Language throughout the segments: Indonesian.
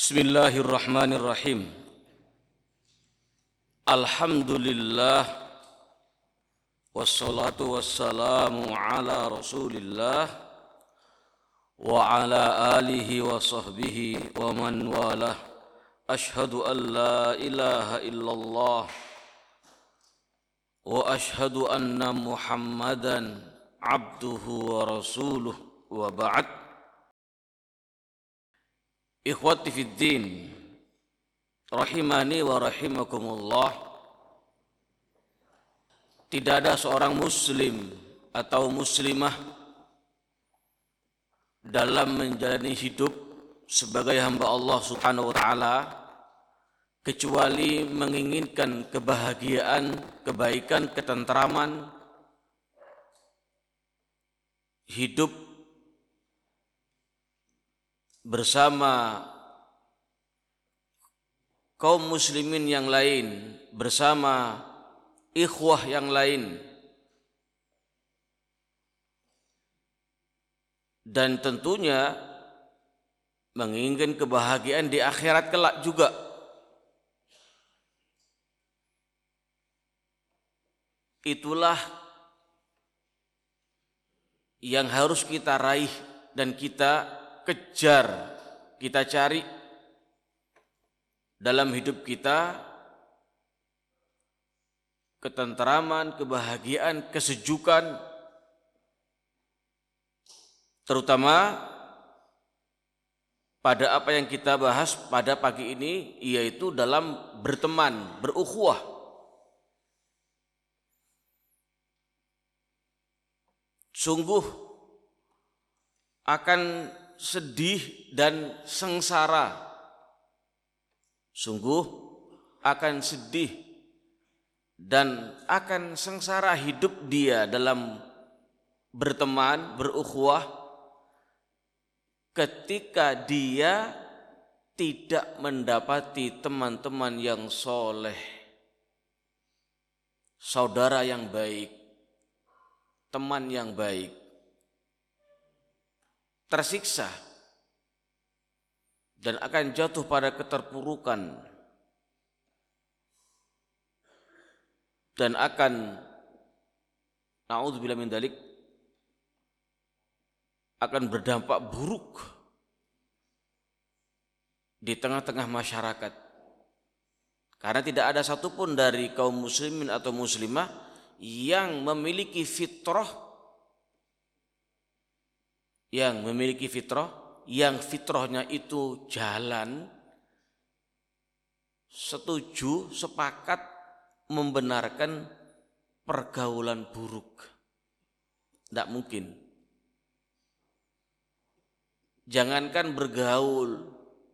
Bismillahirrahmanirrahim. Alhamdulillah wassalatu wassalamu ala Rasulillah wa ala alihi wa sahbihi wa man walah. Ashhadu an la ilaha illallah wa ashhadu anna Muhammadan abduhu wa rasuluh wa ba'd. Ikhwati fid din, rahimani wa rahimakumullah. Tidak ada seorang muslim atau muslimah dalam menjalani hidup sebagai hamba Allah Subhanahu wa taala kecuali menginginkan kebahagiaan, kebaikan, ketentraman, hidup bersama kaum muslimin yang lain, bersama ikhwah yang lain, dan tentunya menginginkan kebahagiaan di akhirat kelak juga. Itulah yang harus kita raih dan kita kejar, kita cari dalam hidup kita, ketentraman, kebahagiaan, kesejukan, terutama pada apa yang kita bahas pada pagi ini, yaitu dalam berteman, berukhuwah. Sungguh akan sedih dan sengsara, sungguh akan sedih dan akan sengsara hidup dia dalam berteman, berukhuwah, ketika dia tidak mendapati teman-teman yang soleh, saudara yang baik, teman yang baik. Tersiksa dan akan jatuh pada keterpurukan dan akan, na'udzubillah min dzalik, akan berdampak buruk di tengah-tengah masyarakat, karena tidak ada satupun dari kaum muslimin atau muslimah yang memiliki fitrah, yang fitrahnya itu jalan, setuju, sepakat membenarkan pergaulan buruk. Tidak mungkin. Jangankan bergaul,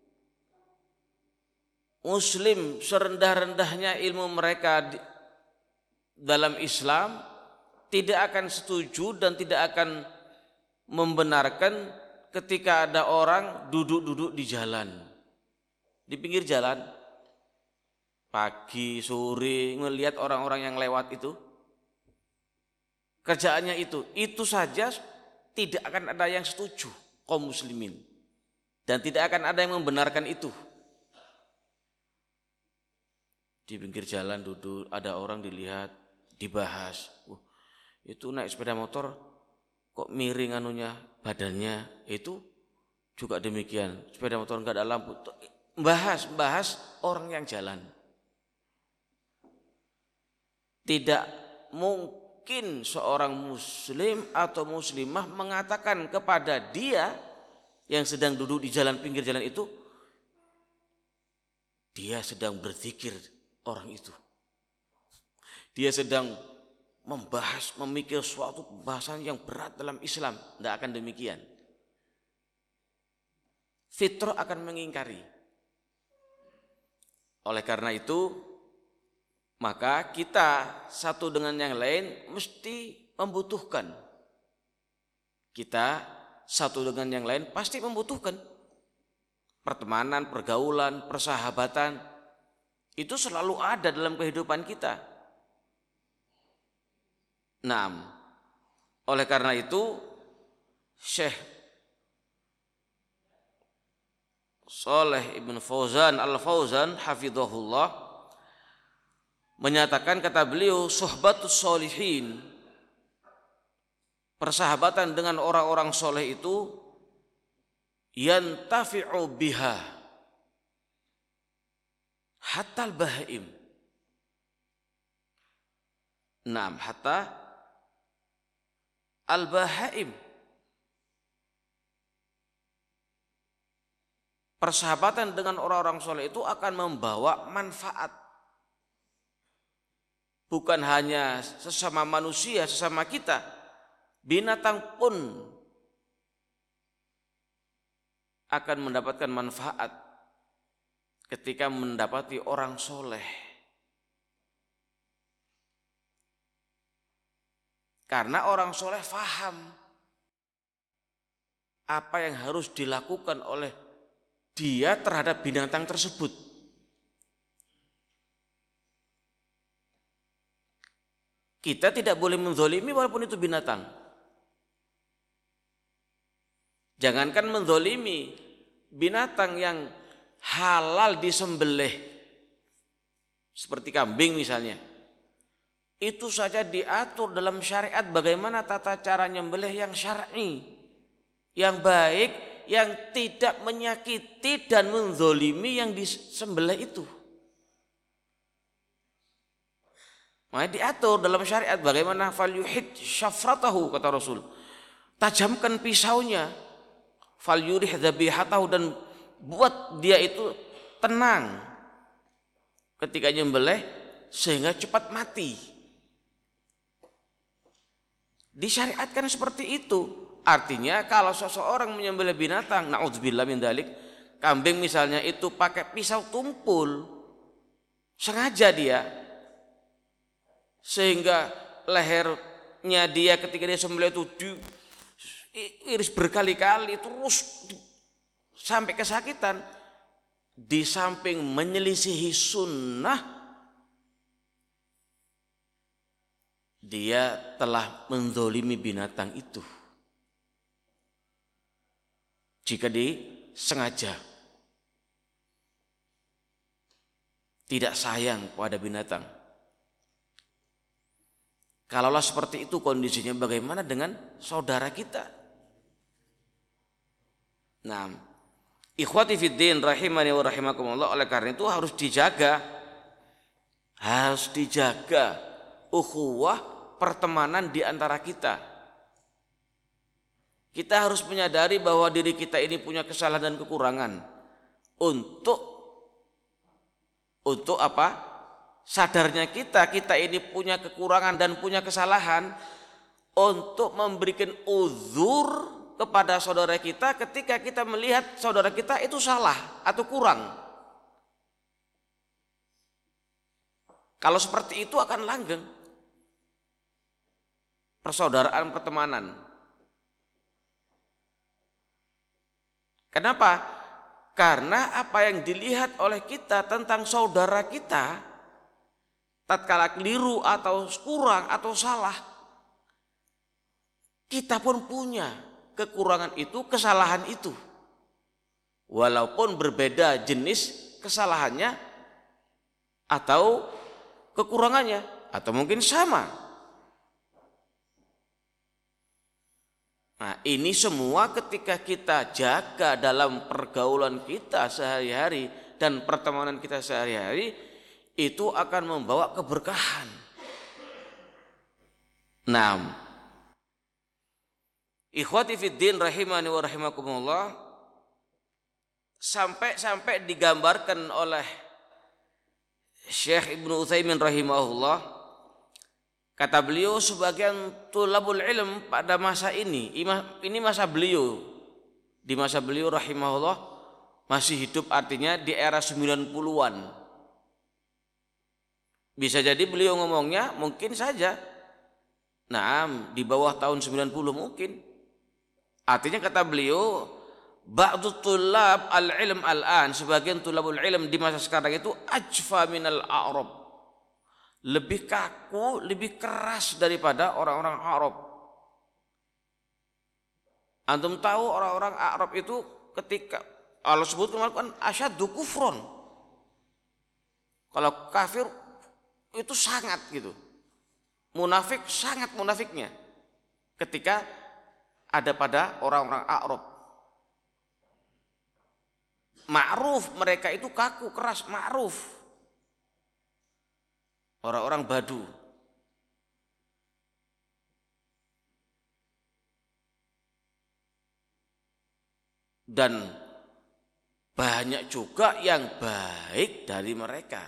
muslim serendah-rendahnya ilmu mereka dalam Islam tidak akan setuju dan tidak akan membenarkan ketika ada orang duduk-duduk di jalan, di pinggir jalan, pagi, sore, melihat orang-orang yang lewat itu, kerjaannya itu saja tidak akan ada yang setuju kaum muslimin, dan tidak akan ada yang membenarkan itu. Di pinggir jalan duduk, ada orang dilihat, dibahas, itu naik sepeda motor kok miring anunya, badannya, itu juga demikian, sepeda motor enggak ada lampu. Bahas orang yang jalan. Tidak mungkin seorang muslim atau muslimah mengatakan kepada dia yang sedang duduk di jalan, pinggir jalan itu, dia sedang berzikir orang itu, dia sedang membahas, memikir suatu pembahasan yang berat dalam Islam. Tidak akan demikian. Fitrah akan mengingkari. Oleh karena itu, maka kita satu dengan yang lain mesti membutuhkan. Kita satu dengan yang lain pasti membutuhkan pertemanan, pergaulan, persahabatan. Itu selalu ada dalam kehidupan kita. Nah, oleh karena itu Syekh Shalih Ibn Fauzan Al-Fauzan hafizahullah menyatakan, kata beliau, suhbatus sholihin, persahabatan dengan orang-orang soleh itu yantafi'u biha hatta al-bahaim. Naam, hatta al-bahaim. Persahabatan dengan orang-orang soleh itu akan membawa manfaat. Bukan hanya sesama manusia, sesama kita, binatang pun akan mendapatkan manfaat ketika mendapati orang soleh. Karena orang soleh faham apa yang harus dilakukan oleh dia terhadap binatang tersebut. Kita tidak boleh menzolimi walaupun itu binatang. Jangankan menzolimi binatang yang halal disembelih, seperti kambing misalnya. Itu saja diatur dalam syariat bagaimana tata cara nyembelih yang syar'i, yang baik, yang tidak menyakiti dan menzolimi yang disembelih itu. Makanya diatur dalam syariat bagaimana falyuhid syafratahu, kata Rasul. Tajamkan pisaunya, falyurih dzabihatahu, dan buat dia itu tenang ketika nyembelih sehingga cepat mati. Disyariatkan seperti itu. Artinya kalau seseorang menyembelih binatang, naudzubillah min dzalik, kambing misalnya, itu pakai pisau tumpul, sengaja dia, sehingga lehernya dia ketika dia sembelih itu diiris berkali-kali terus sampai kesakitan, di samping menyelisihi sunnah, dia telah menzolimi binatang itu jika disengaja, tidak sayang pada binatang. Kalaulah seperti itu kondisinya, bagaimana dengan saudara kita? Nah, ikhwati fiddin rahimani wa rahimakumullah, oleh karena itu harus dijaga ukhuwah, pertemanan di antara kita. Kita harus menyadari bahwa diri kita ini punya kesalahan dan kekurangan. Untuk apa? Sadarnya kita ini punya kekurangan dan punya kesalahan, untuk memberikan uzur kepada saudara kita ketika kita melihat saudara kita itu salah atau kurang. Kalau seperti itu akan langgeng persaudaraan, pertemanan. Kenapa? Karena apa yang dilihat oleh kita tentang saudara kita, tatkala keliru atau kurang atau salah, kita pun punya kekurangan itu, kesalahan itu. Walaupun berbeda jenis kesalahannya atau kekurangannya, atau mungkin sama. Nah, ini semua ketika kita jaga dalam pergaulan kita sehari-hari dan pertemanan kita sehari-hari, itu akan membawa keberkahan. Nah, ikhwati fiddin rahimani wa rahimakumullah, sampai digambarkan oleh Syekh Ibnu Utsaimin rahimahullah, kata beliau, sebagian tulabul ilm pada masa ini masa beliau, di masa beliau rahimahullah masih hidup, artinya di era 90-an. Bisa jadi beliau ngomongnya mungkin saja, di bawah tahun 90 mungkin. Artinya kata beliau, ba'du tulab al-ilm al-an, sebagian tulabul ilm di masa sekarang itu ajfa minal a'rab, lebih kaku, lebih keras daripada orang-orang Arab. Antum tahu orang-orang Arab itu ketika Allah sebut kemarin asyaddu kufron. Kalau kafir itu sangat gitu. Munafik sangat munafiknya ketika ada pada orang-orang A'rab. Ma'ruf mereka itu kaku, keras, ma'ruf. Orang-orang Badu. Dan banyak juga yang baik dari mereka.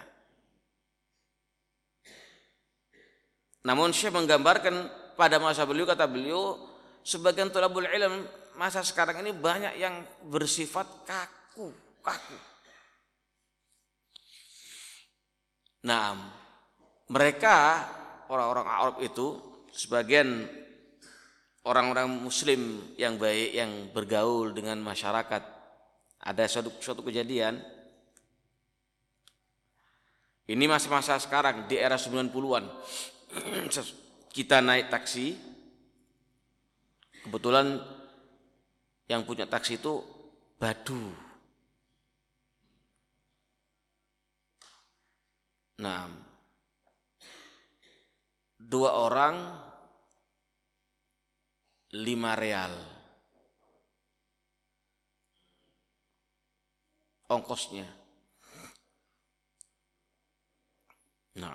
Namun Syekh menggambarkan pada masa beliau, kata beliau, sebagian thalabul ilm masa sekarang ini banyak yang bersifat kaku. Nah, mereka orang-orang Arab itu sebagian orang-orang Muslim yang baik yang bergaul dengan masyarakat. Ada suatu kejadian. Ini masa-masa sekarang di era 90-an. Kita naik taksi. Kebetulan yang punya taksi itu Badu. Nah, 2 orang 5 real ongkosnya. Nah,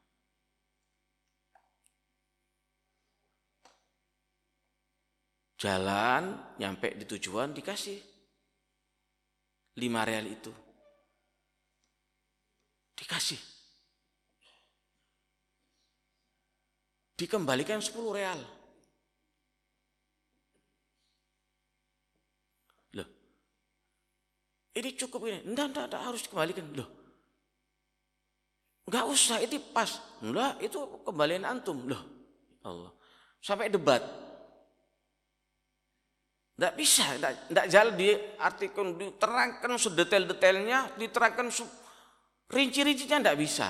jalan nyampe di tujuan dikasih 5 real itu. Dikasih. Dikembalikan 10 real. Loh, ini cukup ini? Enggak, harus dikembalikan. Loh, enggak usah, itu pas. Enggak, itu kembalian antum. Loh, Allah. Sampai debat. Enggak bisa, enggak jalan diartikan, diterangkan sedetail-detailnya, diterangkan rinci-rincinya enggak bisa.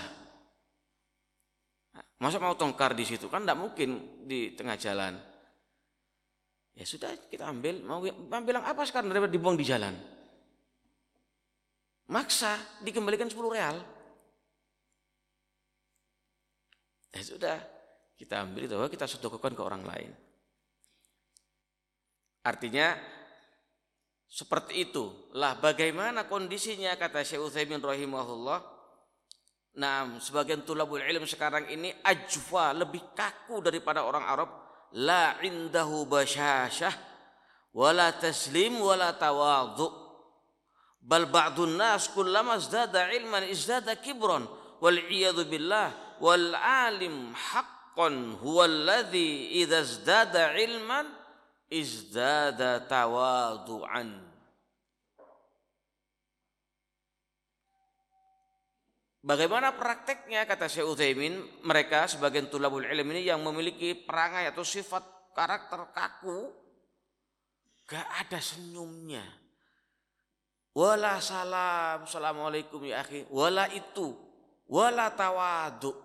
Masa mau tongkar di situ kan enggak mungkin di tengah jalan. Ya sudah, kita ambil. Mau bilang apa sekarang daripada dibuang di jalan? Maksa dikembalikan 10 real. Ya sudah, kita ambil itu, kita sedekahkan ke orang lain. Artinya seperti itu. Lah bagaimana kondisinya, kata Syekh Utsaimin rahimahullah. Nah, sebagian tulabul ilm sekarang ini ajwa, lebih kaku daripada orang Arab. La indahu basyashah wala taslim wala tawadhu. Bal ba'dun nas kullama izdada ilman izdada kibran wal iyadu billah wal alim haqqan huwa alladhi idza izdada ilman izdada tawadhu'an. Bagaimana prakteknya, kata Syekh Utsaimin, mereka sebagian tulabul ilm ini yang memiliki perangai atau sifat karakter kaku, gak ada senyumnya. Wala salam, assalamualaikum ya akhi, wala itu, wala tawadhu.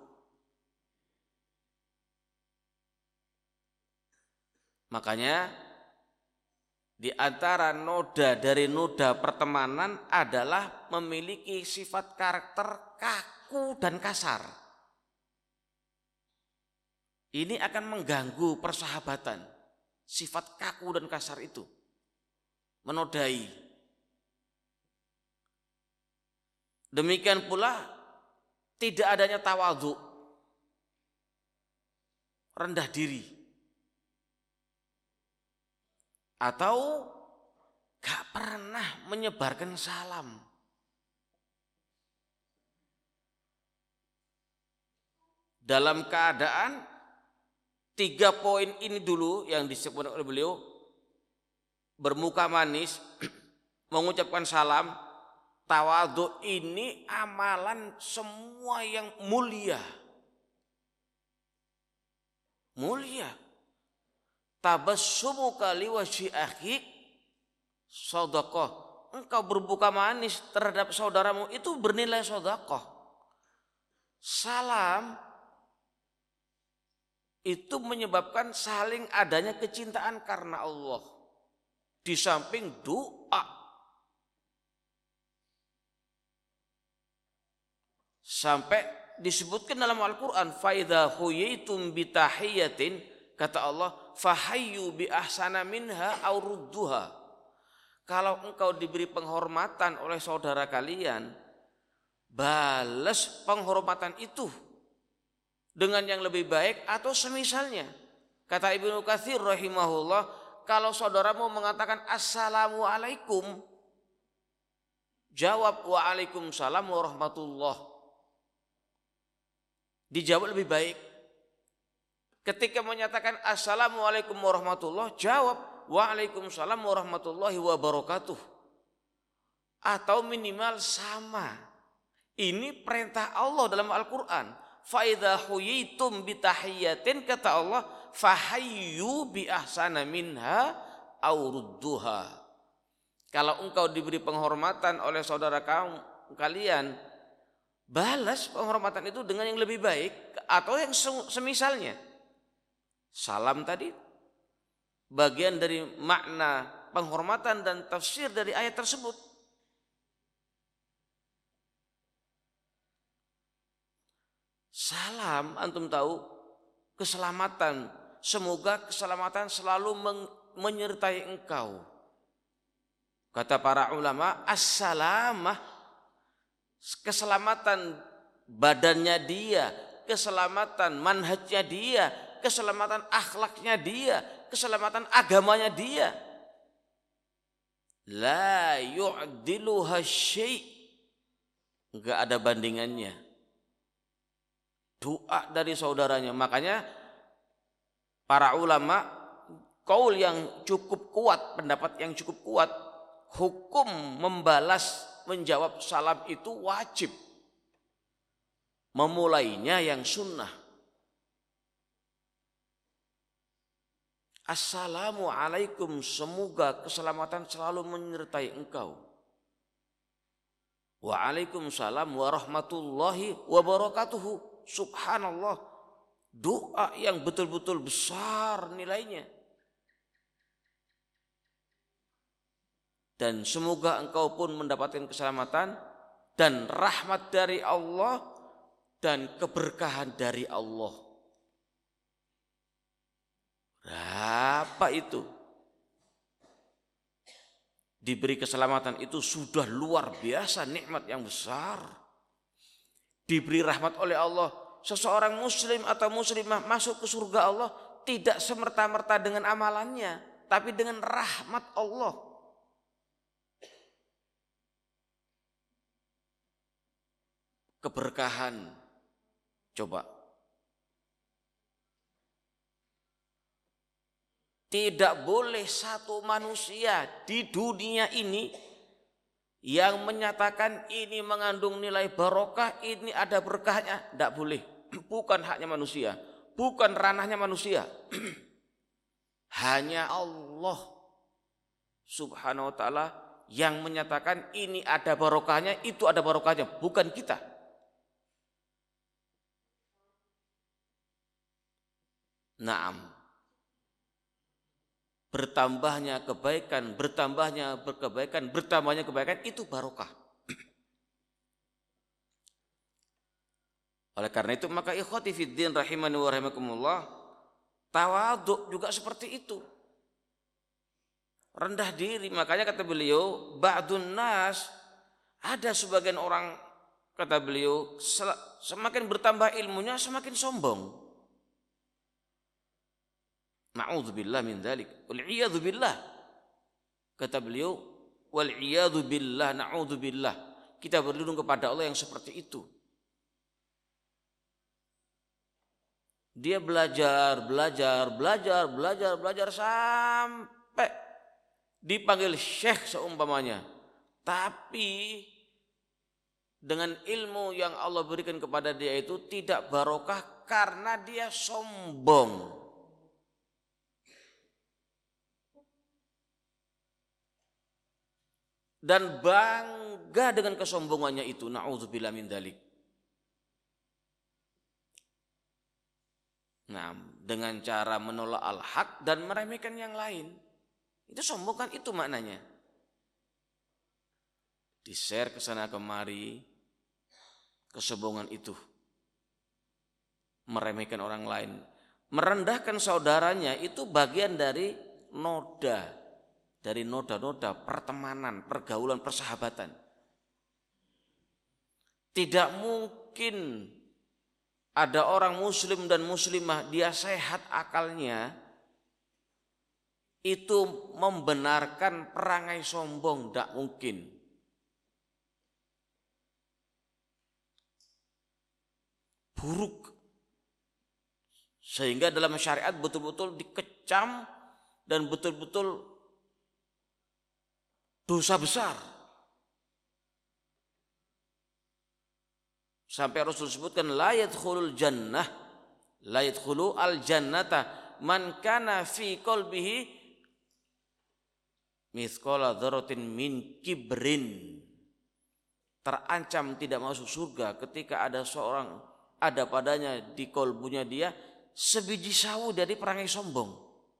Makanya di antara noda dari noda pertemanan adalah memiliki sifat karakter kaku dan kasar. Ini akan mengganggu persahabatan. Sifat kaku dan kasar itu menodai. Demikian pula tidak adanya tawadhu, rendah diri. Atau gak pernah menyebarkan salam. Dalam keadaan 3 poin ini dulu yang disebut oleh beliau, bermuka manis, mengucapkan salam, tawadhu, ini amalan semua yang mulia. Mulia. Tabassumuka liwajhi akhik sedekah. Engkau berbuka manis terhadap saudaramu itu bernilai sedekah. Salam itu menyebabkan saling adanya kecintaan karena Allah. Di samping doa. Sampai disebutkan dalam Al-Quran, فَإِذَا خُيِّيتُمْ بِتَحِيَّةٍ, kata Allah, فَحَيُّوا بِأَحْسَنَ مِنْهَا أَوْ رُدُّهَا. Kalau engkau diberi penghormatan oleh saudara kalian, balas penghormatan itu dengan yang lebih baik atau semisalnya. Kata Ibnu Katsir rahimahullah, kalau saudaramu mengatakan assalamualaikum, jawab waalaikumsalam warahmatullah. Dijawab lebih baik. Ketika menyatakan assalamualaikum warahmatullah, jawab waalaikumsalam warahmatullahi wabarakatuh. Atau minimal sama. Ini perintah Allah dalam Al-Quran. فَإِذَا حُيِّيتُمْ بِتَحِيَّةٍ, kata Allah, فَحَيُّوا بِأَحْسَنَ مِنْهَا أَوْ رُدُّهَا. Kalau engkau diberi penghormatan oleh saudara kalian, balas penghormatan itu dengan yang lebih baik atau yang semisalnya. Salam tadi bagian dari makna penghormatan dan tafsir dari ayat tersebut. Salam, antum tahu, keselamatan. Semoga keselamatan selalu menyertai engkau. Kata para ulama, as-salamah, keselamatan badannya dia, keselamatan manhajnya dia, keselamatan akhlaknya dia, keselamatan agamanya dia. La yu'diluha syai', enggak ada bandingannya. Doa dari saudaranya. Makanya para ulama, kaul yang cukup kuat, pendapat yang cukup kuat, hukum membalas, menjawab salam itu wajib. Memulainya yang sunnah. Assalamualaikum, semoga keselamatan selalu menyertai engkau. Waalaikumsalam warahmatullahi wabarakatuh. Subhanallah, doa yang betul-betul besar nilainya. Dan semoga engkau pun mendapatkan keselamatan dan rahmat dari Allah dan keberkahan dari Allah. Apa itu? Diberi keselamatan itu sudah luar biasa nikmat yang besar. Diberi rahmat oleh Allah, seseorang muslim atau muslimah masuk ke surga Allah tidak semerta-merta dengan amalannya, tapi dengan rahmat Allah. Keberkahan. Coba. Tidak boleh satu manusia di dunia ini yang menyatakan ini mengandung nilai barokah, ini ada berkahnya, tidak boleh. Bukan haknya manusia, bukan ranahnya manusia. Hanya Allah subhanahu wa ta'ala yang menyatakan ini ada barokahnya, itu ada barokahnya, bukan kita. Naam. Bertambahnya kebaikan, bertambahnya kebaikan, bertambahnya kebaikan itu barokah. Oleh karena itu maka ikhwati fiddin rahimani wa rahimakumullah, tawadhu juga seperti itu. Rendah diri, makanya kata beliau, ba'dun nas, ada sebagian orang, kata beliau, semakin bertambah ilmunya semakin sombong. Na'udzubillah min dzalik. Wal iyadzu billah. Kata beliau, wal iyadzu billah, na'udzubillah. Kita berlindung kepada Allah yang seperti itu. Dia belajar sampai dipanggil syekh seumpamanya. Tapi dengan ilmu yang Allah berikan kepada dia itu tidak barokah karena dia sombong. Dan bangga dengan kesombongannya itu, na'udzubillah min dzalik. Nah, dengan cara menolak al-haq dan meremehkan yang lain. Itu sombong kan, itu maknanya. Di-share ke sana kemari, kesombongan itu. Meremehkan orang lain, merendahkan saudaranya itu bagian dari noda-noda pertemanan, pergaulan, persahabatan. Tidak mungkin ada orang muslim dan muslimah dia sehat akalnya itu membenarkan perangai sombong, tidak mungkin. Buruk. Sehingga dalam syariat betul-betul dikecam dan betul-betul dosa besar. Sampai Rasul sebutkan la yadkhulul jannah, la yadkhulu al jannata man kana fi qalbihi mithqala dzarratin min kibrin. Terancam tidak masuk surga ketika ada padanya di kolbunya dia sebiji sawu dari perangai sombong,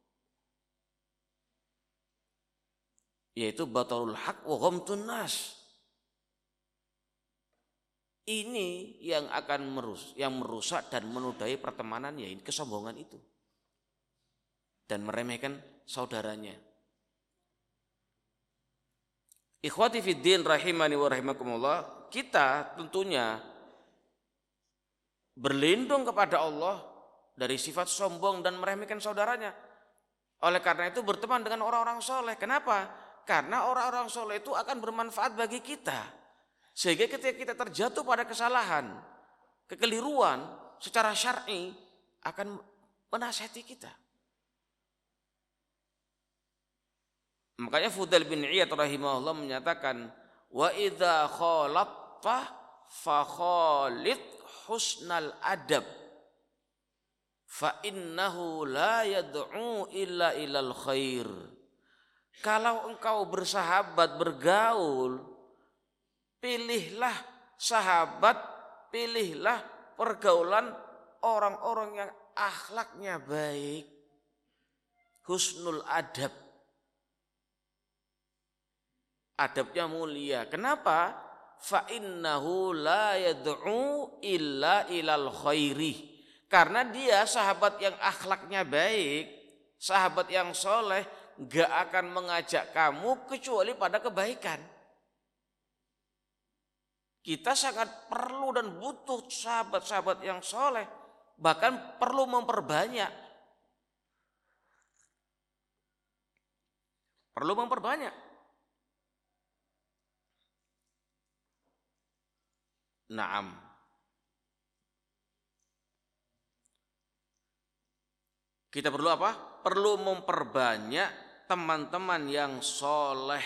yaitu batarul haq wa ghamtun nas. Ini yang akan merusak dan menodai pertemanan, yaitu kesombongan itu dan meremehkan saudaranya. Ikhwati fiddin rahimani wa rahimakumullah, kita tentunya berlindung kepada Allah dari sifat sombong dan meremehkan saudaranya. Oleh karena itu berteman dengan orang-orang soleh. Kenapa? Karena orang-orang soleh itu akan bermanfaat bagi kita. Sehingga ketika kita terjatuh pada kesalahan, kekeliruan secara syar'i akan menasihati kita. Makanya Fudail bin Iyad rahimahullah menyatakan, wa idza khalatta fa khalid husnal adab fa innahu la yad'u illa ilal khair. Kalau engkau bersahabat, bergaul, pilihlah sahabat, pilihlah pergaulan orang-orang yang akhlaknya baik, husnul adab, adabnya mulia. Kenapa? Fa innahu la yad'u illa ilal khairi. Karena dia sahabat yang akhlaknya baik, sahabat yang soleh, gak akan mengajak kamu kecuali pada kebaikan. Kita sangat perlu dan butuh sahabat-sahabat yang soleh, bahkan perlu memperbanyak. Perlu memperbanyak. Naam. Kita perlu apa? Perlu memperbanyak teman-teman yang soleh,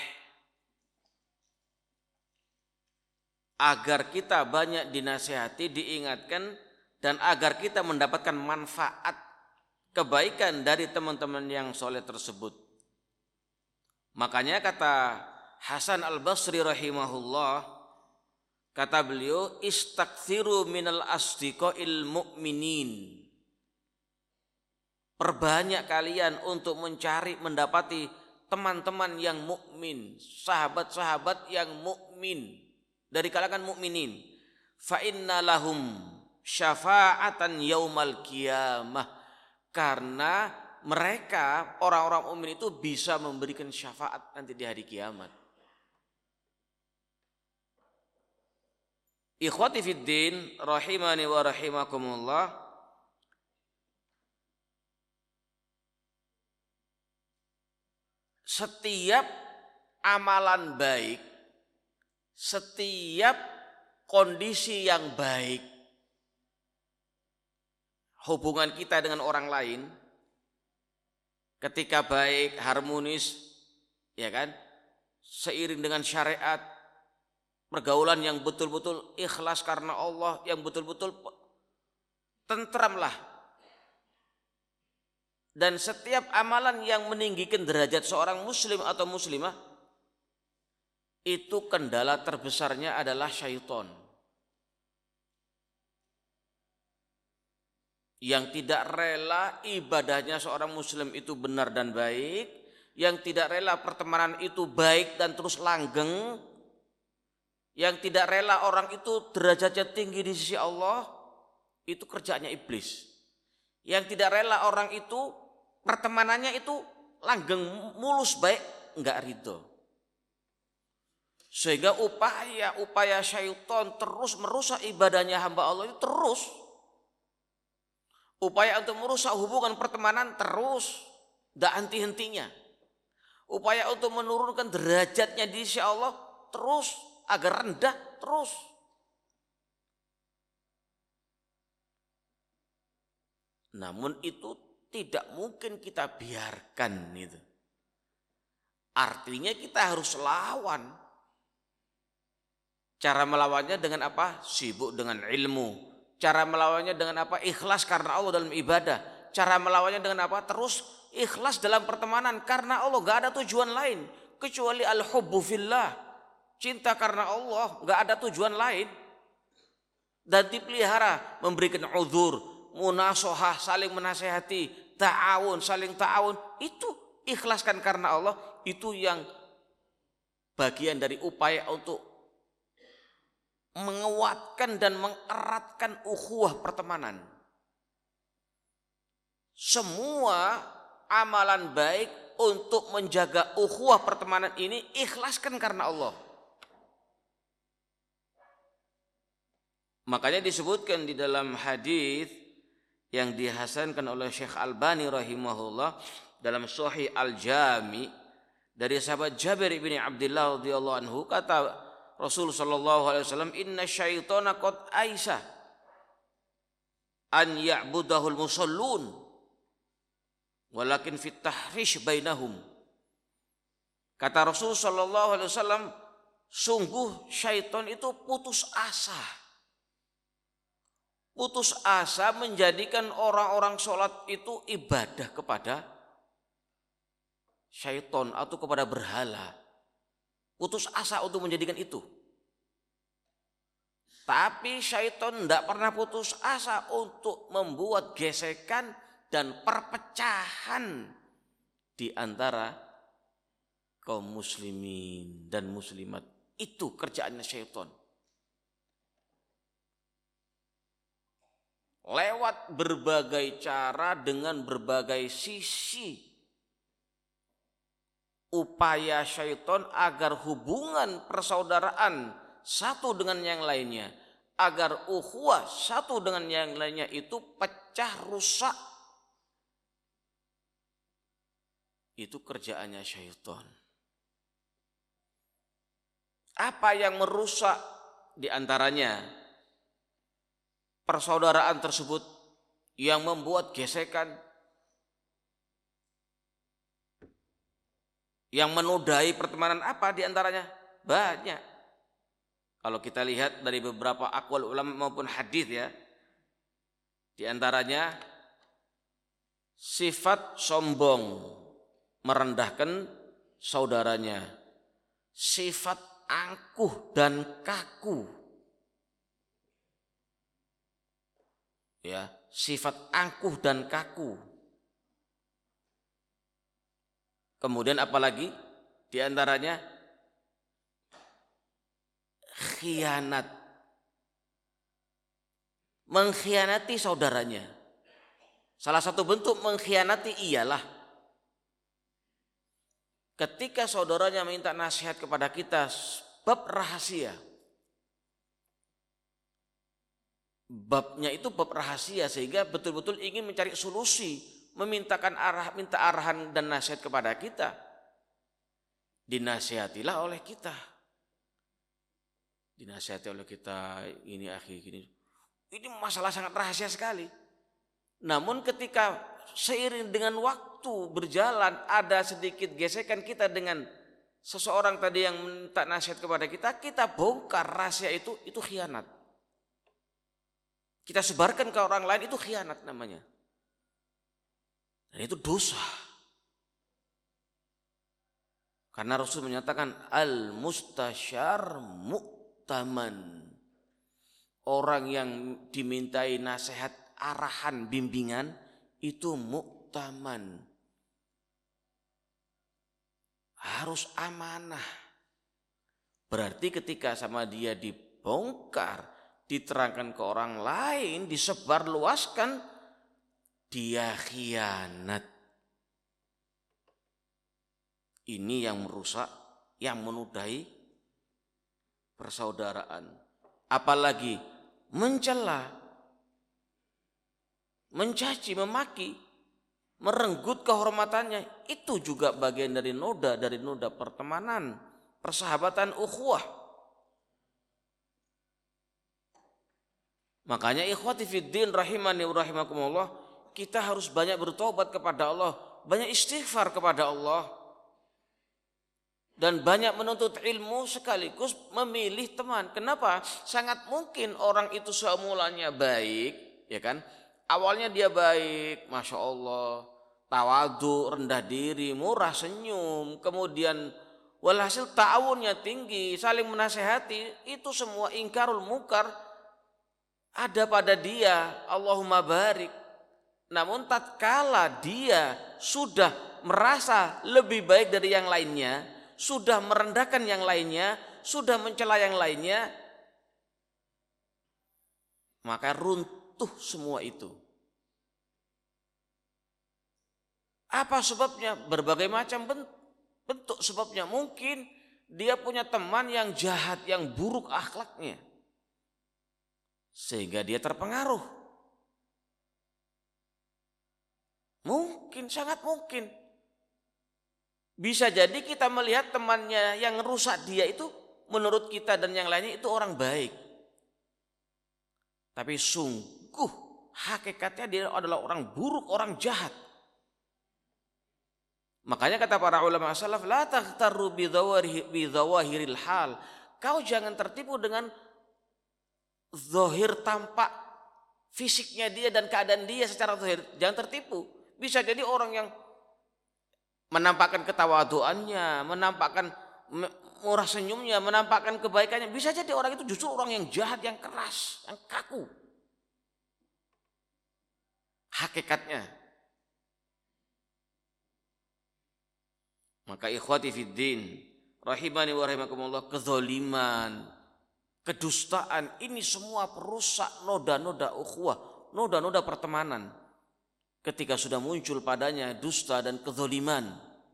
agar kita banyak dinasihati, diingatkan, dan agar kita mendapatkan manfaat kebaikan dari teman-teman yang soleh tersebut. Makanya kata Hasan al-Basri rahimahullah, kata beliau, istakthiru minal asdiqail mu'minin. Perbanyak kalian untuk mencari, mendapati teman-teman yang mukmin, sahabat-sahabat yang mukmin dari kalangan mukminin. Fa inna lahum syafa'atan yaumal qiyamah. Karena mereka orang-orang mukmin itu bisa memberikan syafaat nanti di hari kiamat. Ikhwati fiddin rahimani wa rahimakumullah. Setiap amalan baik, setiap kondisi yang baik, hubungan kita dengan orang lain, ketika baik, harmonis, ya kan, seiring dengan syariat, pergaulan yang betul-betul ikhlas karena Allah, yang betul-betul tentramlah. Dan setiap amalan yang meninggikan derajat seorang muslim atau muslimah, itu kendala terbesarnya adalah syaitan. Yang tidak rela ibadahnya seorang muslim itu benar dan baik, yang tidak rela pertemanan itu baik dan terus langgeng, Yang tidak rela orang itu derajatnya tinggi di sisi Allah, itu kerjaannya iblis. Yang tidak rela orang itu pertemanannya itu langgeng mulus baik, enggak ridho. Sehingga upaya syaitan terus merusak ibadahnya hamba Allah itu terus. Upaya untuk merusak hubungan pertemanan terus, enggak henti-hentinya. Upaya untuk menurunkan derajatnya di sisi Allah terus, agar rendah terus. Namun itu tidak mungkin kita biarkan itu. Artinya kita harus lawan. Cara melawannya dengan apa? Sibuk dengan ilmu. Cara melawannya dengan apa? Ikhlas karena Allah dalam ibadah. Cara melawannya dengan apa? Terus ikhlas dalam pertemanan karena Allah. Gak ada tujuan lain kecuali al-hubbu fillah. Cinta karena Allah, gak ada tujuan lain. Dan dipelihara, memberikan uzur, munasohah, saling menasehati, ta'awun, saling ta'awun. Itu ikhlaskan karena Allah. Itu yang bagian dari upaya untuk menguatkan dan mengeratkan ukhuwah pertemanan. Semua amalan baik untuk menjaga ukhuwah pertemanan ini ikhlaskan karena Allah. Makanya disebutkan di dalam hadis yang dihasankan oleh Syekh Albani rahimahullah dalam Sahih Al-Jami dari sahabat Jabir bin Abdullah radhiyallahu anhu, kata Rasul sallallahu alaihi wasallam, inna syaitana qad aisa an ya'budahul musallun walakin fit tahrish bainahum. Kata Rasul sallallahu alaihi wasallam, sungguh syaitan itu putus asa. Putus asa menjadikan orang-orang sholat itu ibadah kepada syaitan atau kepada berhala. Putus asa untuk menjadikan itu. Tapi syaitan tidak pernah putus asa untuk membuat gesekan dan perpecahan di antara kaum muslimin dan muslimat. Itu kerjaannya syaitan. Lewat berbagai cara dengan berbagai sisi. Upaya syaitan agar hubungan persaudaraan satu dengan yang lainnya, agar ukhuwah satu dengan yang lainnya itu pecah rusak. Itu kerjaannya syaitan. Apa yang merusak di antaranya persaudaraan tersebut, yang membuat gesekan, yang menodai pertemanan, apa di antaranya? Banyak. Kalau kita lihat dari beberapa aqwal ulama maupun hadis ya, di antaranya sifat sombong, merendahkan saudaranya, sifat angkuh dan kaku. Ya, sifat angkuh dan kaku. Kemudian apalagi di antaranya khianat. Mengkhianati saudaranya. Salah satu bentuk mengkhianati ialah ketika saudaranya minta nasihat kepada kita bab rahasia. Babnya itu bab rahasia sehingga betul-betul ingin mencari solusi, minta arahan dan nasihat kepada kita. Dinasihatilah oleh kita. Dinasihati oleh kita, ini akhi gini. Ini masalah sangat rahasia sekali. Namun ketika seiring dengan waktu berjalan ada sedikit gesekan kita dengan seseorang tadi yang minta nasihat kepada kita, kita bongkar rahasia itu khianat. Kita sebarkan ke orang lain, itu khianat namanya. Dan itu dosa. Karena Rasul menyatakan al-mustasyar mu'taman. Orang yang dimintai nasihat, arahan, bimbingan itu mu'taman. Harus amanah. Berarti ketika sama dia dibongkar, diterangkan ke orang lain, disebarluaskan, dia khianat. Ini yang merusak, yang menodai persaudaraan. Apalagi mencela, mencaci, memaki, merenggut kehormatannya, itu juga bagian dari noda pertemanan, persahabatan, ukhuwah. Makanya ikhwati fiddin rahimani wa rahimakumullah, kita harus banyak bertobat kepada Allah, banyak istighfar kepada Allah, dan banyak menuntut ilmu sekaligus memilih teman. Kenapa? Sangat mungkin orang itu semulanya baik, ya kan? Awalnya dia baik, masya Allah, tawadhu, rendah diri, murah senyum, kemudian walhasil ta'awunnya tinggi, saling menasehati, itu semua ingkarul mungkar ada pada dia. Allahumma barik. Namun tatkala dia sudah merasa lebih baik dari yang lainnya, sudah merendahkan yang lainnya, sudah mencela yang lainnya, maka runtuh semua itu. Apa sebabnya? Berbagai macam bentuk sebabnya. Mungkin dia punya teman yang jahat, yang buruk akhlaknya, sehingga dia terpengaruh. Mungkin, sangat mungkin. Bisa jadi kita melihat temannya yang rusak dia itu, menurut kita dan yang lainnya itu orang baik. Tapi sungguh hakikatnya dia adalah orang buruk, orang jahat. Makanya kata para ulama salaf, la taghtarru bidhawahiril hal. Kau jangan tertipu dengan zahir, tampak fisiknya dia dan keadaan dia secara zahir. Jangan tertipu. Bisa jadi orang yang menampakkan ketawaduannya, menampakkan murah senyumnya, menampakkan kebaikannya, bisa jadi orang itu justru orang yang jahat, yang keras, yang kaku hakikatnya. Maka ikhwati fiddin rahimani wa rahimakumullah, kezaliman, kedustaan, ini semua perusak noda-noda ukhuwah, noda-noda pertemanan. Ketika sudah muncul padanya dusta dan kezaliman.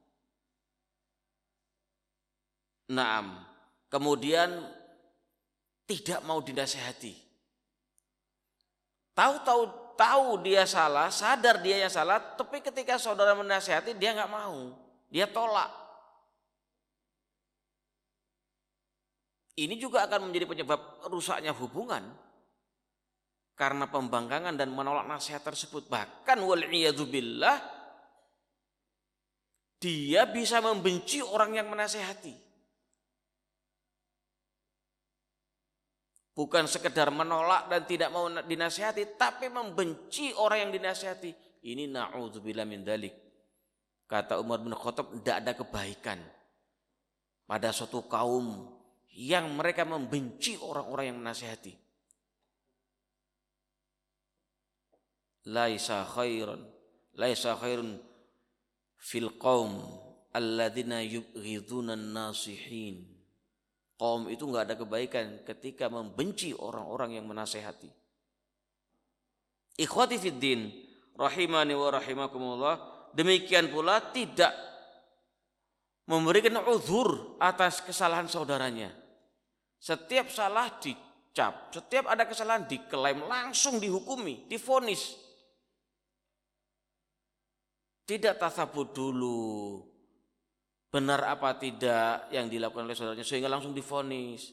Naam. Kemudian tidak mau dinasihati. Tahu dia salah, sadar dia yang salah, tapi ketika saudara menasihati dia nggak mau, dia tolak. Ini juga akan menjadi penyebab rusaknya hubungan. Karena pembangkangan dan menolak nasihat tersebut. Bahkan wal'iyadzubillah, dia bisa membenci orang yang menasehati. Bukan sekedar menolak dan tidak mau dinasehati, tapi membenci orang yang dinasehati. Ini na'udzubillah min dzalik. Kata Umar bin Khattab, tidak ada kebaikan pada suatu kaum yang mereka membenci orang-orang yang menasehati. Laisa khairun fil qaum alladzina yubghiduna an-nasihin. Kaum itu enggak ada kebaikan ketika membenci orang-orang yang menasehati. Ikhwati fiddin rahimani wa rahimakumullah, demikian pula tidak memberikan uzur atas kesalahan saudaranya. Setiap salah dicap, setiap ada kesalahan diklaim, langsung dihukumi, divonis. Tidak tasabut dulu, benar apa tidak yang dilakukan oleh saudaranya, sehingga langsung divonis.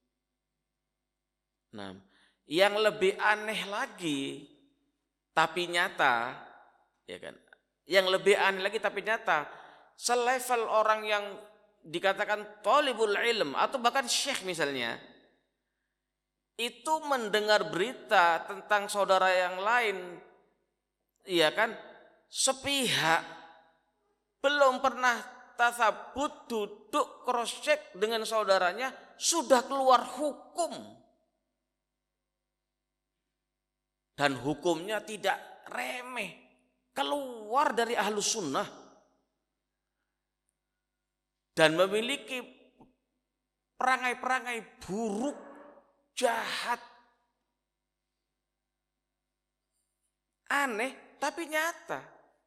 Nah, yang lebih aneh lagi, tapi nyata, ya kan? Yang lebih aneh lagi tapi nyata, selevel orang yang dikatakan thalibul ilm atau bahkan syekh misalnya, itu mendengar berita tentang saudara yang lain, iya kan? Sepihak, belum pernah tasabut, duduk cross check dengan saudaranya, sudah keluar hukum. Dan hukumnya tidak remeh, keluar dari ahlus sunnah. Dan memiliki perangai-perangai buruk, jahat. Aneh tapi nyata.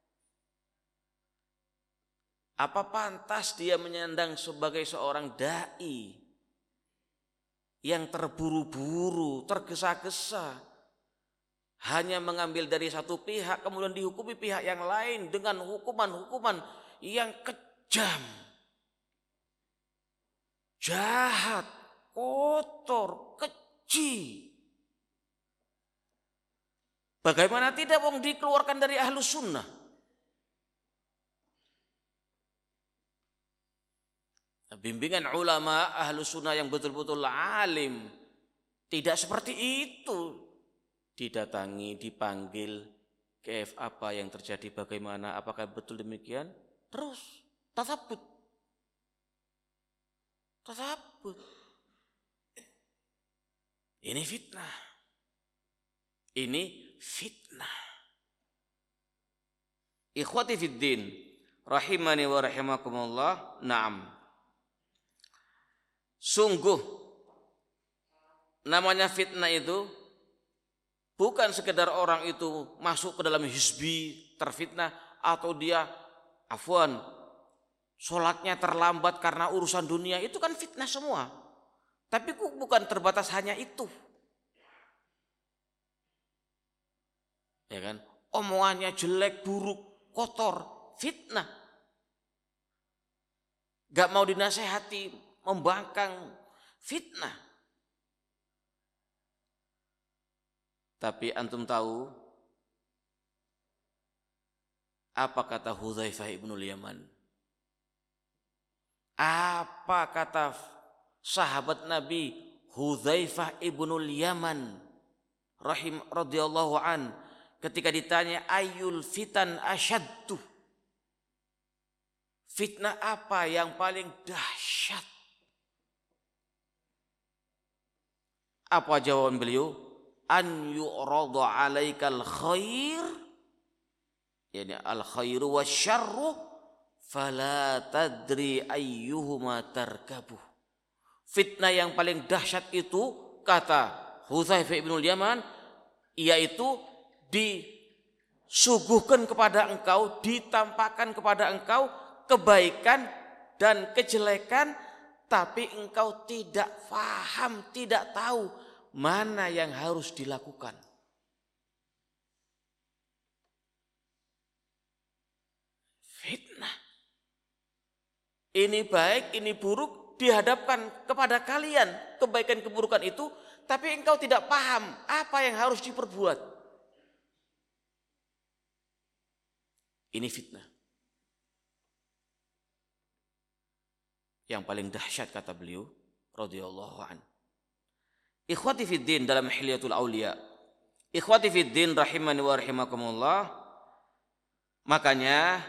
Apa pantas dia menyandang sebagai seorang dai yang terburu-buru, tergesa-gesa, hanya mengambil dari satu pihak kemudian dihukumi pihak yang lain dengan hukuman-hukuman yang kejam, jahat, kotor, keji. Bagaimana tidak wong dikeluarkan dari Ahlus Sunnah? Bimbingan ulama Ahlus Sunnah yang betul-betul alim tidak seperti itu. Didatangi, dipanggil, KF apa yang terjadi, bagaimana, apakah betul demikian? Terus tasabbut. Ini fitnah. Ini fitnah. Ikhwati fid din, rahimani wa rahimakumullah. Naam. Sungguh namanya fitnah itu bukan sekedar orang itu masuk ke dalam hizbi terfitnah atau dia sholatnya terlambat karena urusan dunia, itu kan fitnah semua. Tapi bukan terbatas hanya itu. Ya kan? Omongannya jelek, buruk, kotor, fitnah. Gak mau dinasehati, membangkang, fitnah. Tapi antum tahu apa kata Hudzaifah ibnul Yaman? Apa kata sahabat Nabi Hudzaifah ibnul Yaman radhiyallahu an ketika ditanya ayyul fitan asyaddu? Fitnah apa yang paling dahsyat? Apa jawaban beliau? An yu'rada 'alaikal khair, yani al khairu wasyarru fala tadri ayyuhuma tarkabuh. Fitnah yang paling dahsyat itu, kata Hudzaifah ibnul Yaman, yaitu disuguhkan kepada engkau, ditampakkan kepada engkau kebaikan dan kejelekan, tapi engkau tidak faham, tidak tahu mana yang harus dilakukan. Fitnah. Ini baik, ini buruk, dihadapkan kepada kalian kebaikan keburukan itu, tapi engkau tidak paham apa yang harus diperbuat. Ini fitnah. Yang paling dahsyat kata beliau radhiyallahu an. Ikhwati fid din dalam Hilyatul Auliya. Ikhwati fid din rahimani wa rahimakumullah. Makanya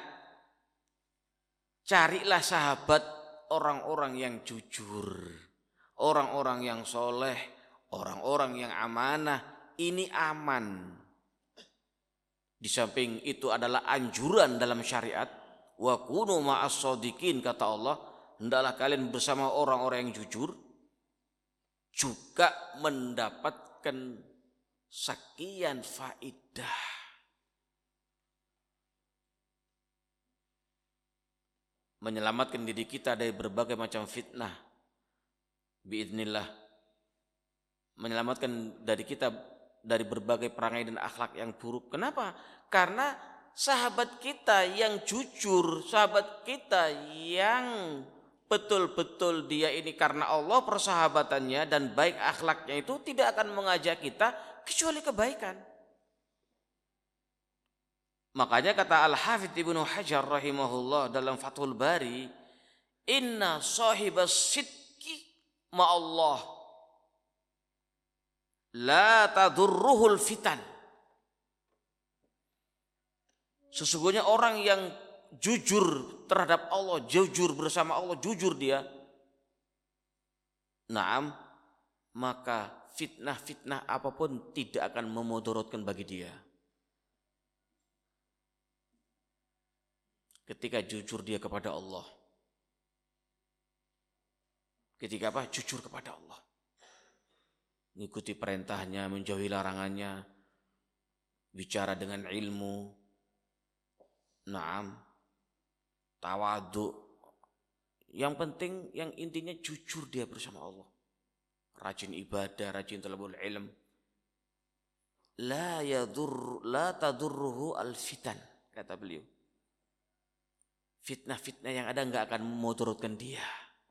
carilah sahabat orang-orang yang jujur, orang-orang yang soleh, orang-orang yang amanah. Ini aman. Di samping itu adalah anjuran dalam syariat. Wa kunu ma'as shodiqin, kata Allah, hendaklah kalian bersama orang-orang yang jujur, juga mendapatkan sekian faidah. Menyelamatkan diri kita dari berbagai macam fitnah biidznillah. Menyelamatkan dari kita dari berbagai perangai dan akhlak yang buruk. Kenapa? Karena sahabat kita yang jujur, sahabat kita yang betul-betul dia ini karena Allah persahabatannya dan baik akhlaknya, itu tidak akan mengajak kita kecuali kebaikan. Makanya kata Al-Hafidz Ibnu Hajar rahimahullah dalam Fathul Bari, inna sahibas sidqi ma'allah la tadurruhul fitan. Sesungguhnya orang yang jujur terhadap Allah, jujur bersama Allah, jujur dia, naam, maka fitnah-fitnah apapun tidak akan memudaratkan bagi dia. Ketika jujur dia kepada Allah. Ketika apa? Jujur kepada Allah. Mengikuti perintahnya, menjauhi larangannya, bicara dengan ilmu, naam, tawadhu. Yang penting, yang intinya jujur dia bersama Allah. Rajin ibadah, rajin talabul ilm. La tadurruhu al-fitan, kata beliau. Fitnah-fitnah yang ada enggak akan memudaratkan dia.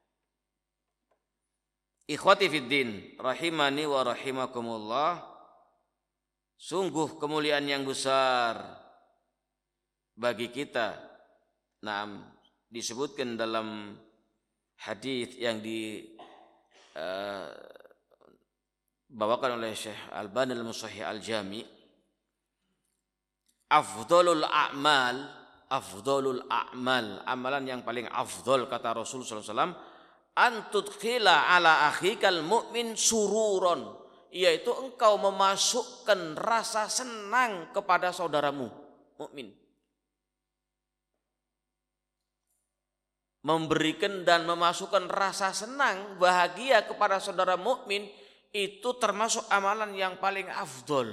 Ikhwati fiddin, rahimani wa rahimakumullah. Sungguh kemuliaan yang besar bagi kita. Naam, disebutkan dalam hadis yang dibawakan oleh Syekh Albani al-Musahih al-Jami, afdhalul a'mal, amalan yang paling afdhal kata Rasul sallallahu alaihi wasallam, antudkhila ala akhikal mu'min sururon, yaitu engkau memasukkan rasa senang kepada saudaramu mukmin. Memberikan dan memasukkan rasa senang, bahagia kepada saudara mukmin itu termasuk amalan yang paling afdol.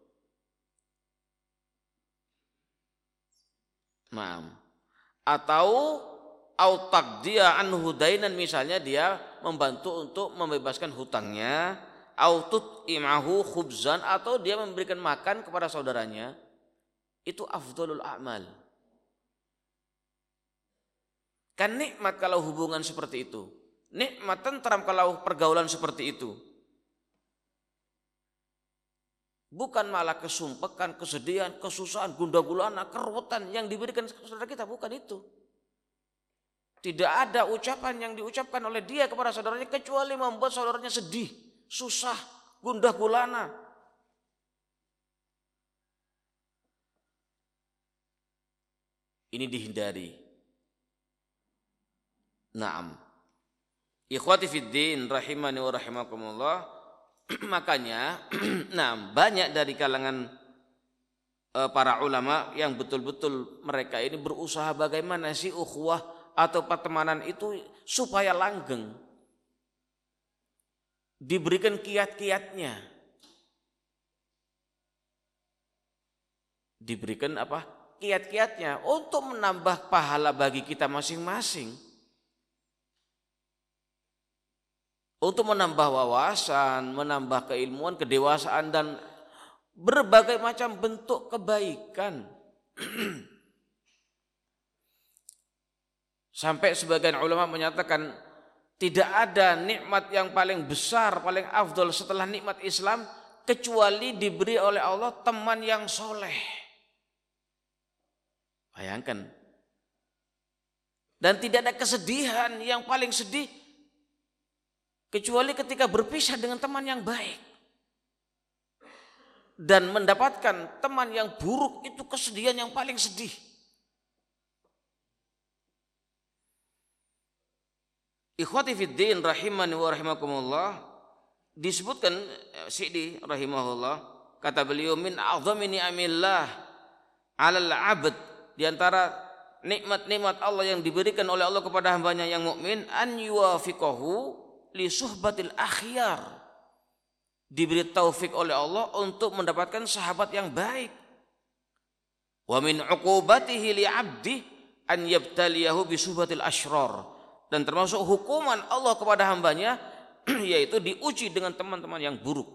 Naam. Atau taqdiya anhu dainan, misalnya dia membantu untuk membebaskan hutangnya, tut'imahu khubzan, atau dia memberikan makan kepada saudaranya, itu afdolul a'mal. Kan nikmat kalau hubungan seperti itu, nikmat tentram kalau pergaulan seperti itu. Bukan malah kesumpekan, kesedihan, kesusahan, gundah gulana, keruwetan yang diberikan saudara kita, bukan itu. Tidak ada ucapan yang diucapkan oleh dia kepada saudaranya kecuali membuat saudaranya sedih, susah, gundah gulana. Ini dihindari. Naam. Ikhwati fiddin rahimani wa rahimakumullah. Makanya banyak dari kalangan para ulama yang betul-betul mereka ini berusaha bagaimana sih ukhuwah atau pertemanan itu supaya langgeng, diberikan kiat-kiatnya, diberikan apa? Kiat-kiatnya untuk menambah pahala bagi kita masing-masing, untuk menambah wawasan, menambah keilmuan, kedewasaan, dan berbagai macam bentuk kebaikan. Sampai sebagian ulama menyatakan tidak ada nikmat yang paling besar, paling afdol setelah nikmat Islam kecuali diberi oleh Allah teman yang soleh. Bayangkan. Dan tidak ada kesedihan yang paling sedih kecuali ketika berpisah dengan teman yang baik. Dan mendapatkan teman yang buruk itu kesedihan yang paling sedih. Ikhwati fiddin rahimani wa rahimakumullah, disebutkan Syi'di rahimahullah, kata beliau, min a'zami ni'amillah 'alal 'abd, di antara nikmat-nikmat Allah yang diberikan oleh Allah kepada hambanya yang mukmin, an yuwafiqahu li suhbatil akhyar, diberi taufik oleh Allah untuk mendapatkan sahabat yang baik. Wa min 'uqubatihi li 'abdi an yabtaliyahu bi suhbatil asyrar, dan termasuk hukuman Allah kepada hambanya yaitu diuji dengan teman-teman yang buruk.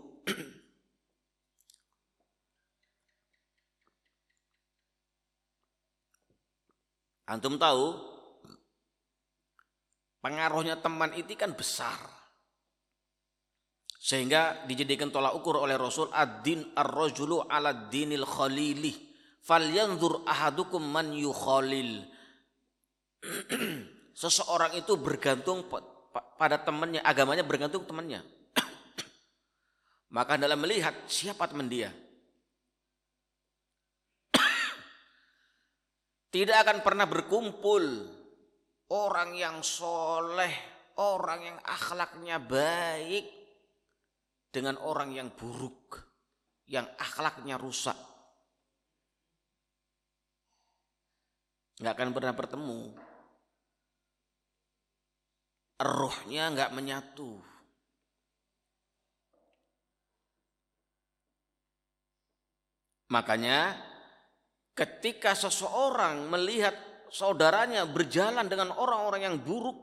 Antum tahu pengaruhnya teman itu kan besar, sehingga dijadikan tolak ukur oleh Rasul, ad-din ar-rajulu ala dinil khalilih falyanzur ahadukum man yukhalil. Seseorang itu bergantung pada temannya, agamanya bergantung temannya. Maka dalam melihat siapa teman dia, tidak akan pernah berkumpul orang yang soleh, orang yang akhlaknya baik dengan orang yang buruk, yang akhlaknya rusak. Nggak akan pernah bertemu. ruhnya enggak menyatu. Makanya ketika seseorang melihat saudaranya berjalan dengan orang-orang yang buruk,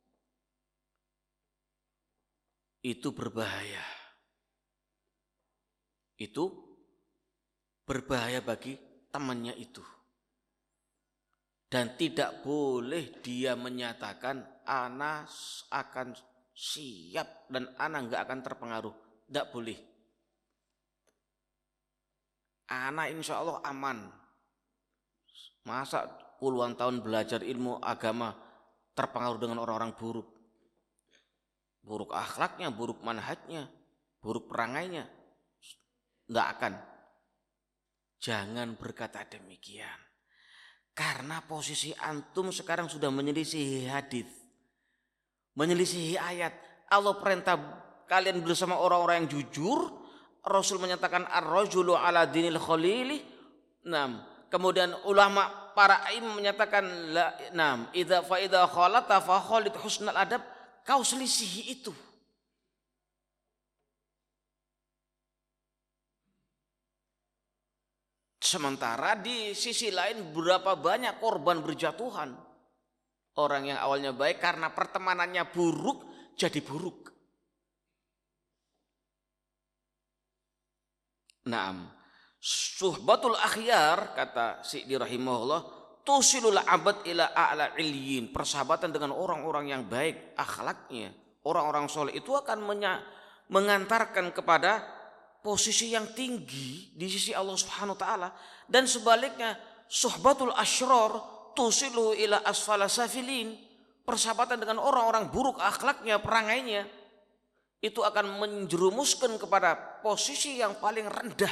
itu berbahaya. Itu berbahaya bagi temannya itu. Dan tidak boleh dia menyatakan ana akan siap dan ana enggak akan terpengaruh. Tidak boleh. Ana insya Allah aman. Masa puluhan tahun belajar ilmu agama terpengaruh dengan orang-orang buruk. Buruk akhlaknya, buruk manhajnya, buruk perangainya. Enggak akan. Jangan berkata demikian. Karena posisi antum sekarang sudah menyelisihi hadis, menyelisihi ayat. Allah perintah kalian bersama orang-orang yang jujur. Rasul menyatakan ar-rajulu ala dinil khalili. Kemudian ulama para imam menyatakan idza fa idza khalata fa khalid husnal adab. Kau selisihi itu. Sementara di sisi lain berapa banyak korban berjatuhan. Orang yang awalnya baik karena pertemanannya buruk jadi buruk. Suhbatul akhyar, kata Syi'di rahimahullah, tusilul abad ila a'la ilyin. Persahabatan dengan orang-orang yang baik akhlaknya, orang-orang soleh itu akan mengantarkan kepada posisi yang tinggi di sisi Allah Subhanahu wa taala. Dan sebaliknya, suhbatul asyrar tusilu ila asfala safilin. Persahabatan dengan orang-orang buruk akhlaknya, perangainya, itu akan menjerumuskan kepada posisi yang paling rendah.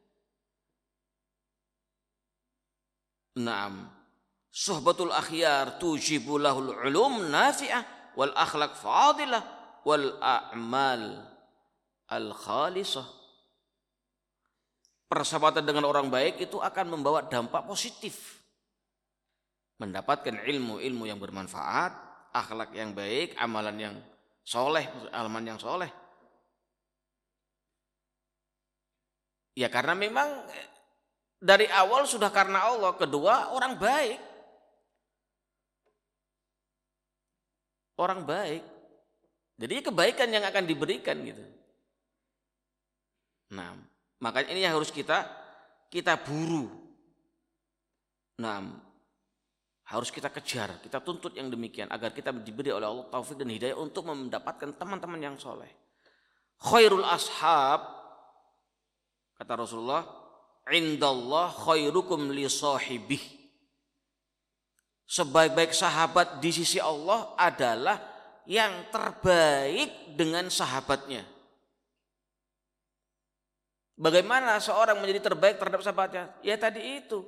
Suhbatul akhyar tujibu lahul ulum nafi'ah wal akhlaq fadilah wal a'mal al khalisah. Persahabatan dengan orang baik itu akan membawa dampak positif. Mendapatkan ilmu yang bermanfaat, akhlak yang baik, amalan yang soleh. Ya karena memang dari awal sudah karena Allah. Kedua, orang baik. Orang baik. Jadi kebaikan yang akan diberikan gitu. Makanya ini yang harus kita buru. Harus kita kejar, kita tuntut yang demikian agar kita diberi oleh Allah taufik dan hidayah untuk mendapatkan teman-teman yang soleh. Khairul ashab, kata Rasulullah, indallah khairukum li sahibih. Sebaik-baik sahabat di sisi Allah adalah yang terbaik dengan sahabatnya. Bagaimana seorang menjadi terbaik terhadap sahabatnya? Ya tadi itu.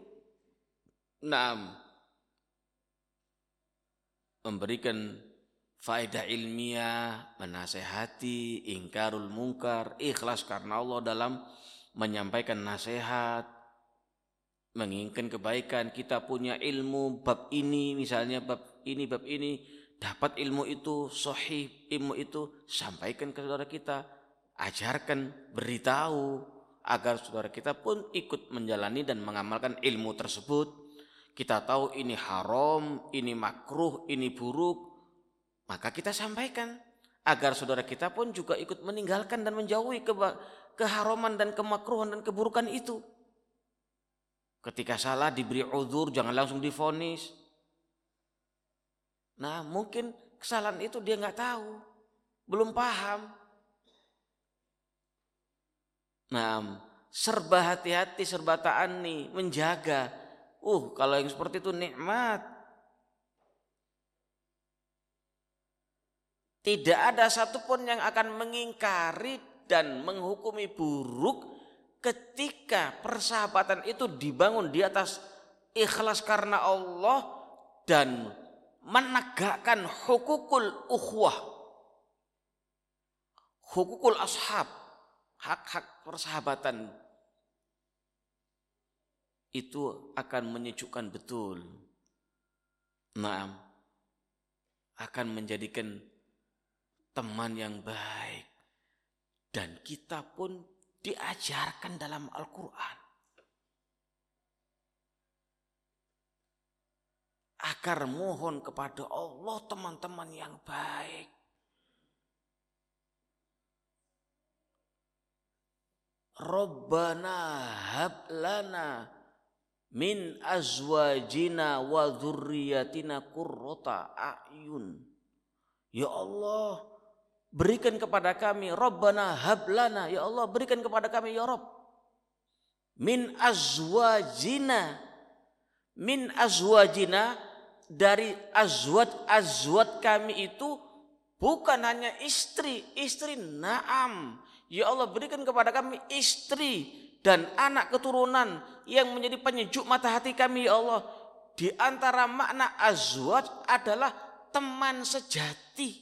Memberikan faedah ilmiah, menasehati, ingkarul mungkar, ikhlas karena Allah dalam menyampaikan nasihat, menginginkan kebaikan. Kita punya ilmu bab ini, misalnya bab ini, dapat ilmu itu, sahih ilmu itu, sampaikan ke saudara kita, ajarkan, beritahu, agar saudara kita pun ikut menjalani dan mengamalkan ilmu tersebut. Kita tahu ini haram, ini makruh, ini buruk, maka kita sampaikan agar saudara kita pun juga ikut meninggalkan dan menjauhi keharaman dan kemakruhan dan keburukan itu. Ketika salah diberi uzur, jangan langsung divonis. Mungkin kesalahan itu dia nggak tahu, belum paham. Serba hati-hati, serba ta'ani, menjaga. Kalau yang seperti itu nikmat. Tidak ada satupun yang akan mengingkari dan menghukumi buruk ketika persahabatan itu dibangun di atas ikhlas karena Allah dan menegakkan hukukul ukhwah, hukukul ashab, hak-hak persahabatan. Itu akan menyejukkan betul. akan menjadikan teman yang baik. Dan kita pun diajarkan dalam Al-Quran agar mohon kepada Allah teman-teman yang baik. Rabbana hab lana min azwajina wa dzurriyyatina qurrata a'yun. Ya Allah, berikan kepada kami, Rabbana hab lana, ya Allah berikan kepada kami ya Rabb, min azwajina, dari azwaj kami itu bukan hanya istri, na'am. Ya Allah berikan kepada kami istri dan anak keturunan yang menjadi penyejuk mata hati kami ya Allah. Di antara makna azwaj adalah teman sejati.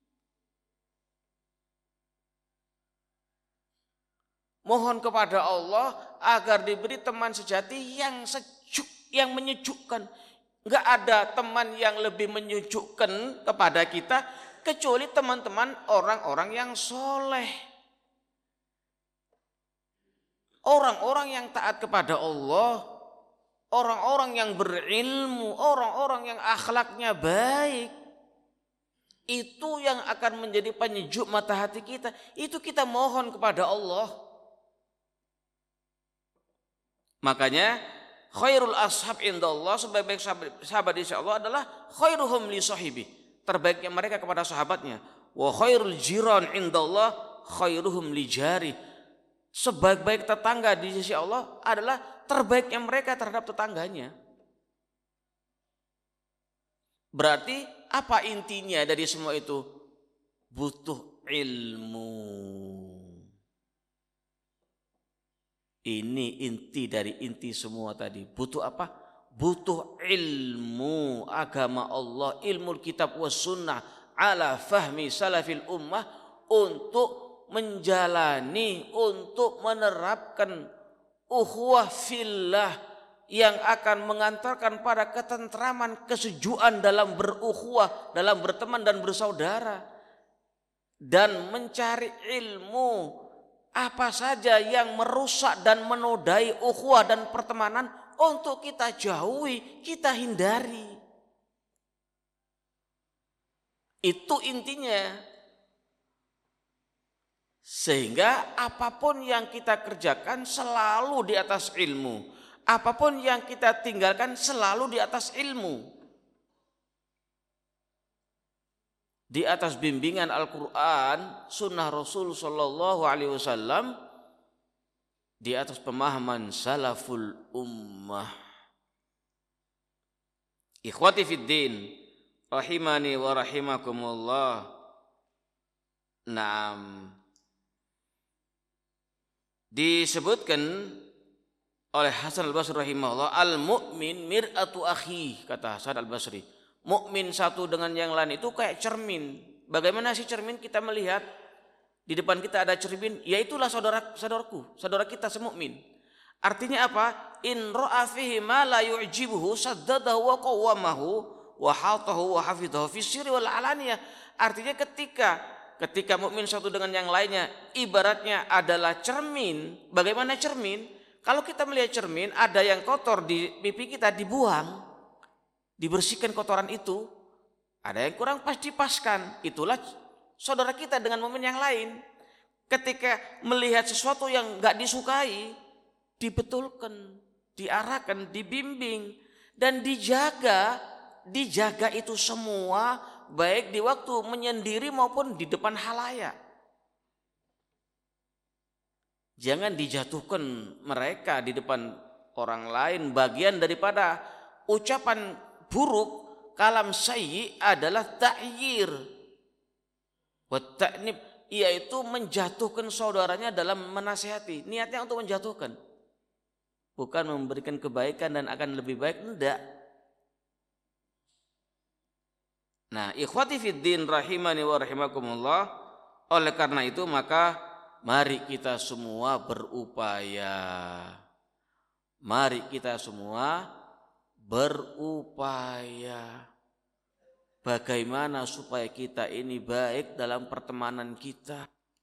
Mohon kepada Allah agar diberi teman sejati yang sejuk, yang menyejukkan. Enggak ada teman yang lebih menyejukkan kepada kita kecuali teman-teman orang-orang yang soleh. Orang-orang yang taat kepada Allah, orang-orang yang berilmu, orang-orang yang akhlaknya baik. Itu yang akan menjadi penyejuk mata hati kita. Itu kita mohon kepada Allah. Makanya khairul ashab indallah, sebaik-baik sahabat di sisi Allah adalah khairuhum li sahibi, terbaiknya mereka kepada sahabatnya. Wa khairul jiran indallah khairuhum li jari, sebaik-baik tetangga di sisi Allah adalah terbaiknya mereka terhadap tetangganya. Berarti apa intinya dari semua itu? Butuh ilmu. Ini inti dari inti semua tadi. Butuh apa? Butuh ilmu agama Allah, ilmu kitab was sunnah ala fahmi salafil ummah, untuk menjalani, untuk menerapkan ukhuwah fillah yang akan mengantarkan pada ketentraman, kesejukan dalam berukhuwah, dalam berteman dan bersaudara. Dan mencari ilmu apa saja yang merusak dan menodai ukhuwah dan pertemanan untuk kita jauhi, kita hindari. Itu intinya. Sehingga apapun yang kita kerjakan selalu di atas ilmu. Apapun yang kita tinggalkan selalu di atas ilmu. Di atas bimbingan Al-Quran, sunnah Rasul Sallallahu Alaihi Wasallam, di atas pemahaman salaful ummah. Ikhwati fid din, rahimani wa rahimakumullah. Naam. Disebutkan oleh Hasan al-Basri rahimahullah, al-mu'min mir'atu akhi, kata Hasan al-Basri. Mukmin satu dengan yang lain itu kayak cermin. Bagaimana sih cermin? Kita melihat di depan kita ada cermin, yaitulah saudara kita semukmin. Artinya apa? In ra'a fihi ma la yu'jibuhu saddadahu wa qawwamahu wa hatahu wa hafidhahu fi sirri wal alaniyah. Artinya ketika mukmin satu dengan yang lainnya ibaratnya adalah cermin. Bagaimana cermin? Kalau kita melihat cermin, ada yang kotor di pipi kita, dibuang, dibersihkan kotoran itu. Ada yang kurang pas, dipaskan. Itulah saudara kita dengan mukmin yang lain. Ketika melihat sesuatu yang enggak disukai, dibetulkan, diarahkan, dibimbing, dan dijaga itu semua, baik di waktu menyendiri maupun di depan halayak. Jangan dijatuhkan mereka di depan orang lain. Bagian daripada ucapan buruk, kalam sayyi adalah ta'yir wa ta'nib, yaitu menjatuhkan saudaranya dalam menasihati. Niatnya untuk menjatuhkan, bukan memberikan kebaikan dan akan lebih baik, enggak. Nah, ikhwati fid din rahimani wa rahimakumullah, oleh karena itu maka mari kita semua berupaya. Mari kita semua berupaya bagaimana supaya kita ini baik dalam pertemanan kita.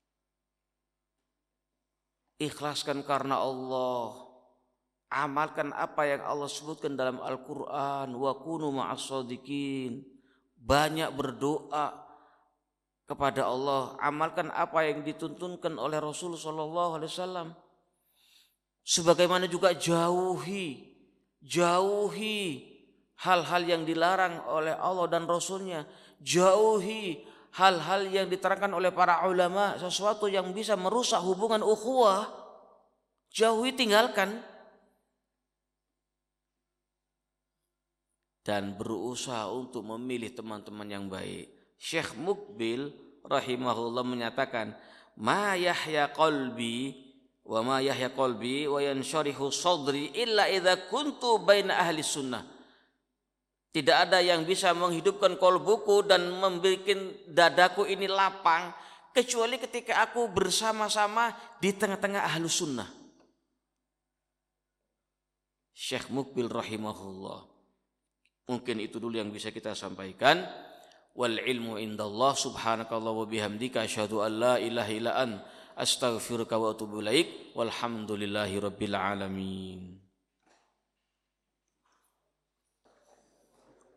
Ikhlaskan karena Allah. Amalkan apa yang Allah sebutkan dalam Al-Quran. Wa kunu ma'as shadiqin. Banyak berdoa kepada Allah. Amalkan apa yang dituntunkan oleh Rasul SAW. Sebagaimana juga jauhi hal-hal yang dilarang oleh Allah dan Rasulnya. Jauhi hal-hal yang diterangkan oleh para ulama, sesuatu yang bisa merusak hubungan ukhuwah. Jauhi, tinggalkan. Dan berusaha untuk memilih teman-teman yang baik. Syekh Mukbil rahimahullah menyatakan, ma yahya qalbi wa yansharihu sadri illa idza kuntu baina ahli sunnah. Tidak ada yang bisa menghidupkan kolbuku dan membuat dadaku ini lapang kecuali ketika aku bersama-sama di tengah-tengah ahlu sunnah. Syekh Mukbil rahimahullah. Mungkin itu dulu yang bisa kita sampaikan. Wal ilmu indallah subhanakallah wa bihamdika asyhadu an la ilaha illa anta astaghfiruka wa atubu ilaik walhamdulillahi rabbil alamin.